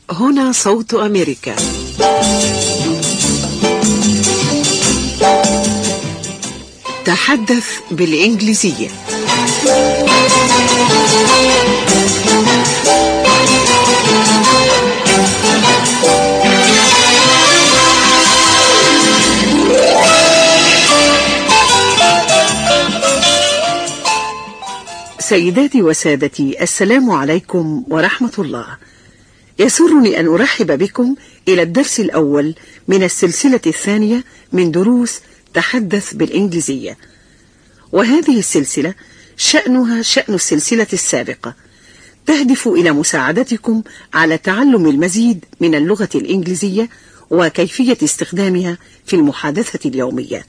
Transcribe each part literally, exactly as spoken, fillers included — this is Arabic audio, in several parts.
هنا صوت أمريكا. تحدث بالإنجليزية. سيداتي وسادتي، السلام عليكم ورحمة الله. يسرني أن أرحب بكم إلى الدرس الأول من السلسلة الثانية من دروس تحدث بالإنجليزية، وهذه السلسلة شأنها شأن السلسلة السابقة، تهدف إلى مساعدتكم على تعلم المزيد من اللغة الإنجليزية وكيفية استخدامها في المحادثة اليومية.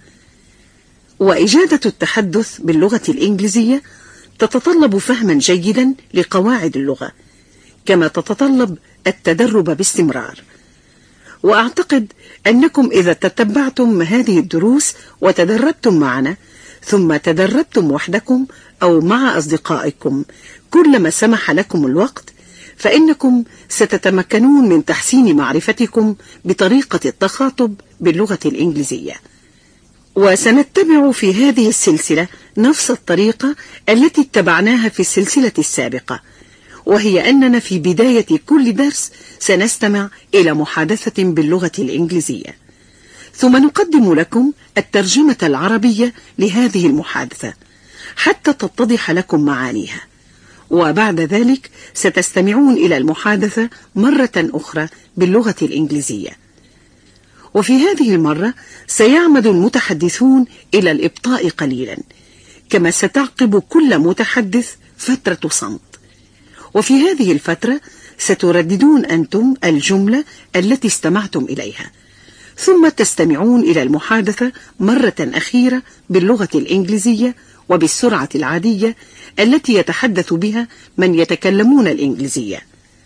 وإجادة التحدث باللغة الإنجليزية تتطلب فهما جيدا لقواعد اللغة، كما تتطلب التدرب باستمرار. وأعتقد أنكم إذا تتبعتم هذه الدروس وتدربتم معنا، ثم تدربتم وحدكم أو مع أصدقائكم كلما سمح لكم الوقت، فإنكم ستتمكنون من تحسين معرفتكم بطريقة التخاطب باللغة الإنجليزية. وسنتبع في هذه السلسلة نفس الطريقة التي اتبعناها في السلسلة السابقة، وهي أننا في بداية كل درس سنستمع إلى محادثة باللغة الإنجليزية، ثم نقدم لكم الترجمة العربية لهذه المحادثة حتى تتضح لكم معانيها، وبعد ذلك ستستمعون إلى المحادثة مرة أخرى باللغة الإنجليزية. وفي هذه المرة سيعمد المتحدثون إلى الإبطاء قليلا، كما ستعقب كل متحدث فترة صمت، وفي هذه الفترة سترددون أنتم الجملة التي استمعتم إليها، ثم تستمعون إلى المحادثة مرة أخيرة باللغة الإنجليزية وبالسرعة العادية التي يتحدث بها من يتكلمون الإنجليزية.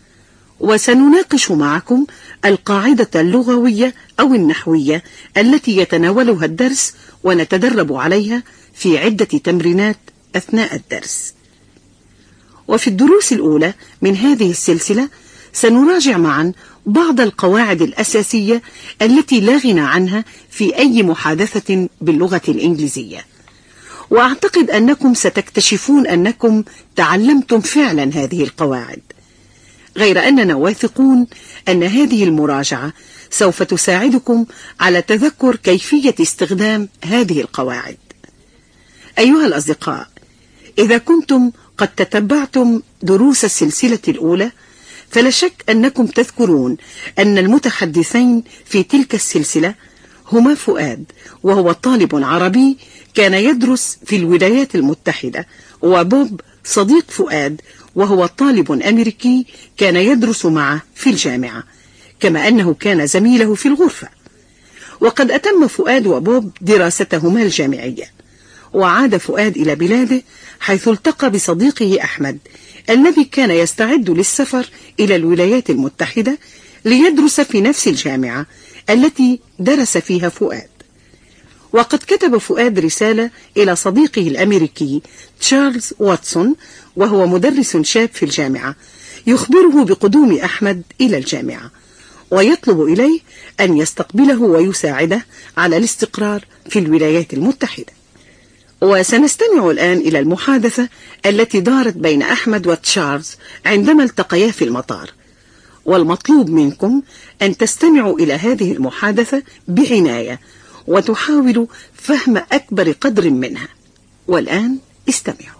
وسنناقش معكم القاعدة اللغوية أو النحوية التي يتناولها الدرس، ونتدرب عليها في عدة تمرينات أثناء الدرس. وفي الدروس الأولى من هذه السلسلة سنراجع معا بعض القواعد الأساسية التي لا غنى عنها في أي محادثة باللغة الإنجليزية، وأعتقد أنكم ستكتشفون أنكم تعلمتم فعلا هذه القواعد، غير أننا واثقون أن هذه المراجعة سوف تساعدكم على تذكر كيفية استخدام هذه القواعد. أيها الأصدقاء، إذا كنتم قد تتبعتم دروس السلسلة الأولى، فلا شك أنكم تذكرون أن المتحدثين في تلك السلسلة هما فؤاد، وهو طالب عربي كان يدرس في الولايات المتحدة، وبوب صديق فؤاد وهو طالب أمريكي كان يدرس معه في الجامعة، كما أنه كان زميله في الغرفة. وقد أتم فؤاد وبوب دراستهما الجامعية، وعاد فؤاد إلى بلاده حيث التقى بصديقه أحمد الذي كان يستعد للسفر إلى الولايات المتحدة ليدرس في نفس الجامعة التي درس فيها فؤاد. وقد كتب فؤاد رسالة إلى صديقه الأمريكي تشارلز واتسون، وهو مدرس شاب في الجامعة، يخبره بقدوم أحمد إلى الجامعة، ويطلب إليه أن يستقبله ويساعده على الاستقرار في الولايات المتحدة. وسنستمع الآن إلى المحادثة التي دارت بين أحمد وتشارلز عندما التقيا في المطار، والمطلوب منكم أن تستمعوا إلى هذه المحادثة بعناية وتحاولوا فهم أكبر قدر منها. والآن استمعوا.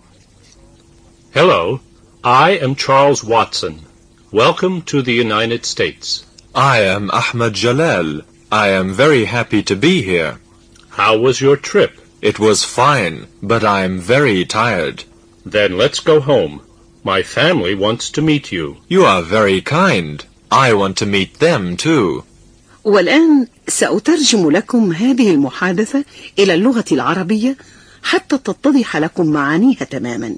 Hello, I am Charles Watson. Welcome to the United States. I am Ahmed Jalal. I am very happy to be here. How was your trip? It was fine, but I am very tired. Then let's go home. My family wants to meet you. You are very kind. I want to meet them too. والآن سأترجم لكم هذه المحادثة إلى اللغة العربية حتى تتضح لكم معانيها تماما.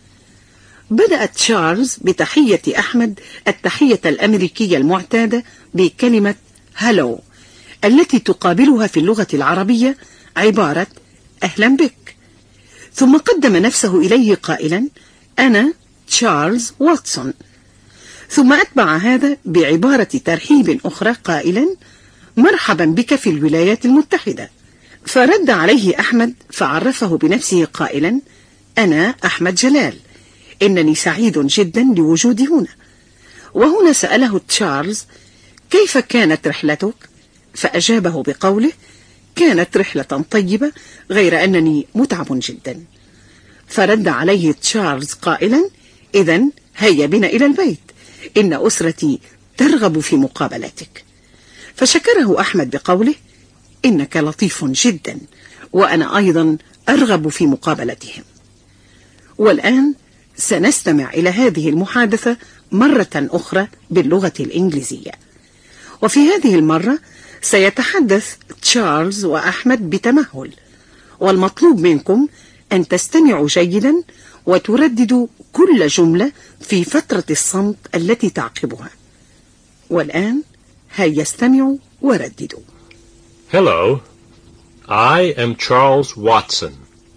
بدأ تشارلز بتحية أحمد التحية الأمريكية المعتادة بكلمة هالو، التي تقابلها في اللغة العربية عبارة أهلا بك، ثم قدم نفسه إليه قائلا أنا تشارلز واتسون. ثم أتبع هذا بعبارة ترحيب أخرى قائلا: مرحبا بك في الولايات المتحدة. فرد عليه أحمد فعرفه بنفسه قائلا: أنا أحمد جلال، إنني سعيد جدا لوجودي هنا. وهنا سأله تشارلز: كيف كانت رحلتك؟ فأجابه بقوله: كانت رحلة طيبة، غير أنني متعب جدا. فرد عليه تشارلز قائلا: إذن هيا بنا إلى البيت، إن أسرتي ترغب في مقابلتك. فشكره أحمد بقوله: إنك لطيف جدا، وأنا أيضا أرغب في مقابلتهم. والآن سنستمع إلى هذه المحادثة مرة أخرى باللغة الإنجليزية، وفي هذه المرة سيتحدث تشارلز وأحمد بتمهل، والمطلوب منكم أن تستمعوا جيدا وترددوا كل جملة في فترة الصمت التي تعقبها. والآن هيا استمعوا ورددوا. Hello, I am Charles Watson.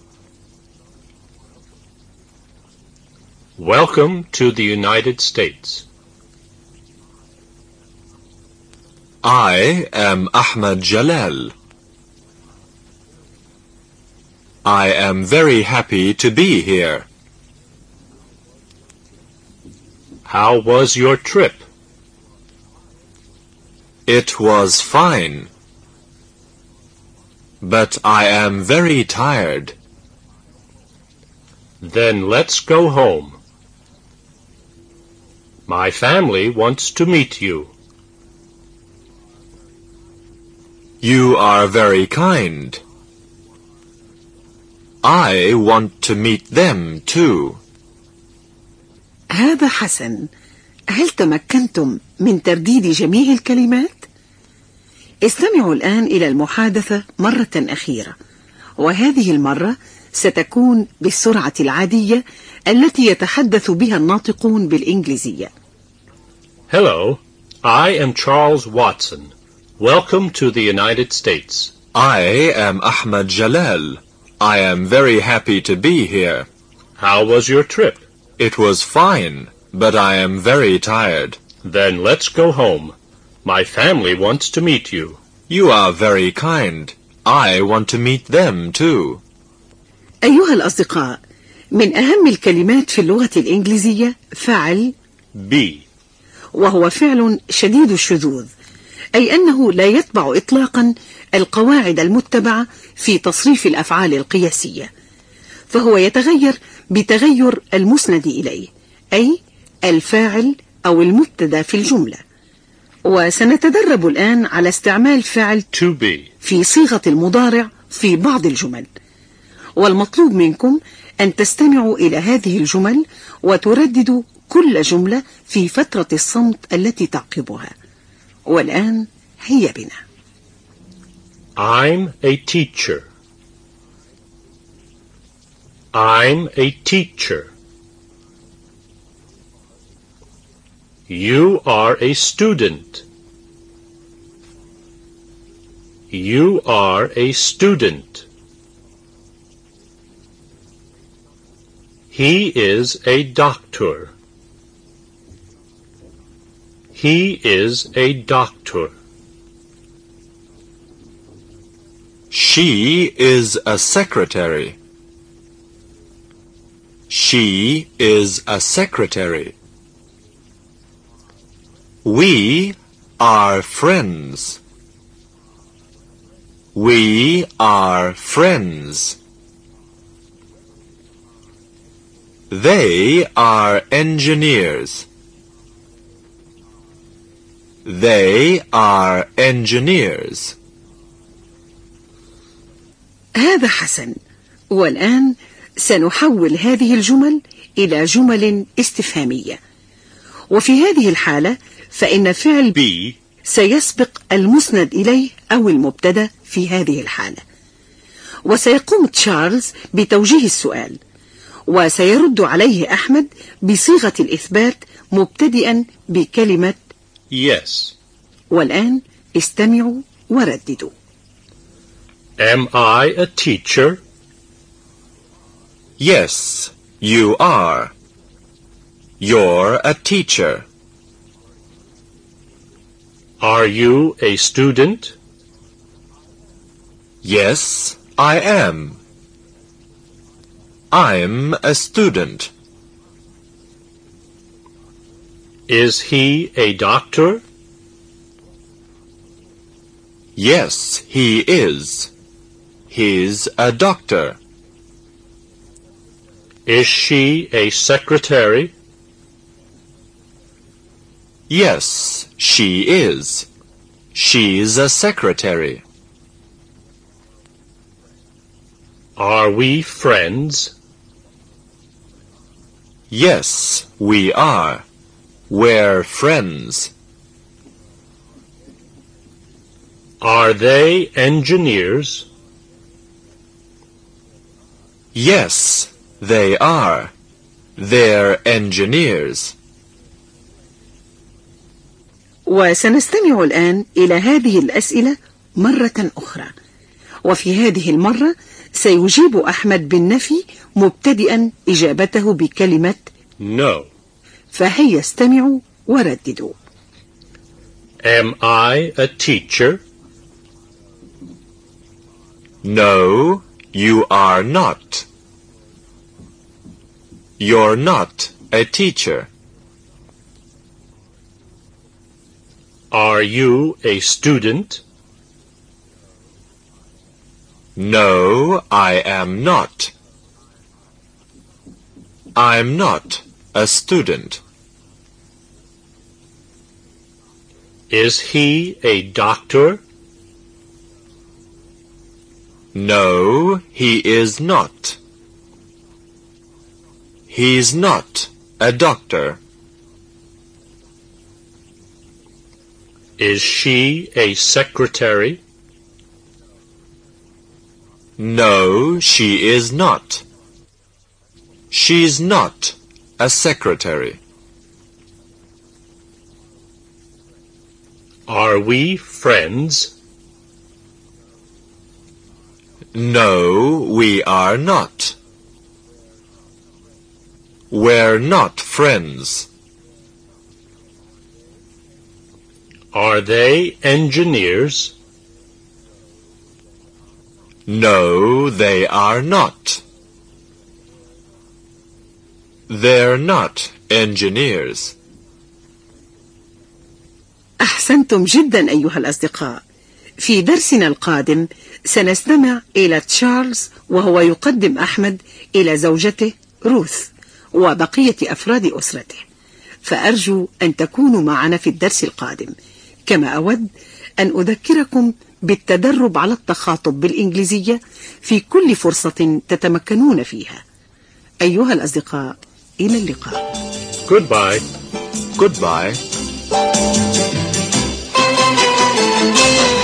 Welcome to the United States. I am Ahmed Jalal. I am very happy to be here. How was your trip? It was fine. But I am very tired. Then let's go home. My family wants to meet you. You are very kind. I want to meet them too. هذا حسن. هل تمكنتم من ترديد جميع الكلمات؟ استمعوا الآن إلى المحادثة مرة أخيرة، وهذه المرة ستكون بالسرعة العادية التي يتحدث بها الناطقون بالإنجليزية. Hello, I am Charles Watson. Welcome to the United States. I am Ahmed Jalal. I am very happy to be here. How was your trip? It was fine, but I am very tired. Then let's go home. My family wants to meet you. You are very kind. I want to meet them too. أيها الأصدقاء، من أهم الكلمات في اللغة الإنجليزية فعل be، وهو فعل شديد الشذوذ، أي أنه لا يتبع إطلاقا القواعد المتبعة في تصريف الأفعال القياسية، فهو يتغير بتغير المسند إليه، أي الفاعل أو المبتدأ في الجملة. وسنتدرب الآن على استعمال فعل to be في صيغة المضارع في بعض الجمل، والمطلوب منكم أن تستمعوا إلى هذه الجمل وترددوا كل جملة في فترة الصمت التي تعقبها. والآن هيا بنا. I'm a teacher. I'm a teacher. You are a student. You are a student. He is a doctor. He is a doctor. She is a secretary. She is a secretary. We are friends. We are friends. They are engineers. They are engineers. هذا حسن. والآن سنحول هذه الجمل إلى جمل استفهامية، وفي هذه الحالة فإن فعل be سيسبق المسند إليه أو المبتدأ في هذه الحالة. وسيقوم تشارلز بتوجيه السؤال، وسيرد عليه أحمد بصيغة الإثبات مبتدئا بكلمة yes. والآن استمعوا ورددوا. Am I a teacher? Yes, you are. You're a teacher. Are you a student? Yes, I am. I'm a student. Is he a doctor? Yes, he is. He's a doctor. Is she a secretary? Yes, she is. She's a secretary. Are we friends? Yes, we are. We're friends. Are they engineers? Yes, they are. They're engineers. وسنستمع الآن إلى هذه الأسئلة مرة أخرى، وفي هذه المرة سيجيب أحمد بالنفي مبتدئا إجابته بكلمة No. فهيا استمعوا ورددوا. Am I a teacher? No, you are not. You're not a teacher. Are you a student? No, I am not. I'm not a student. Is he a doctor? No, he is not. He's not a doctor. Is she a secretary? No, she is not. She's not a secretary. Are we friends? No, we are not. We're not friends. Are they engineers? No, they are not. They're not engineers. أحسنتم جدا أيها الأصدقاء. في درسنا القادم سنستمع إلى تشارلز وهو يقدم أحمد إلى زوجته روث وبقية أفراد أسرته، فأرجو أن تكونوا معنا في الدرس القادم. كما أود أن أذكركم بالتدرب على التخاطب بالإنجليزية في كل فرصة تتمكنون فيها. أيها الأصدقاء، إلى اللقاء. Goodbye. Goodbye.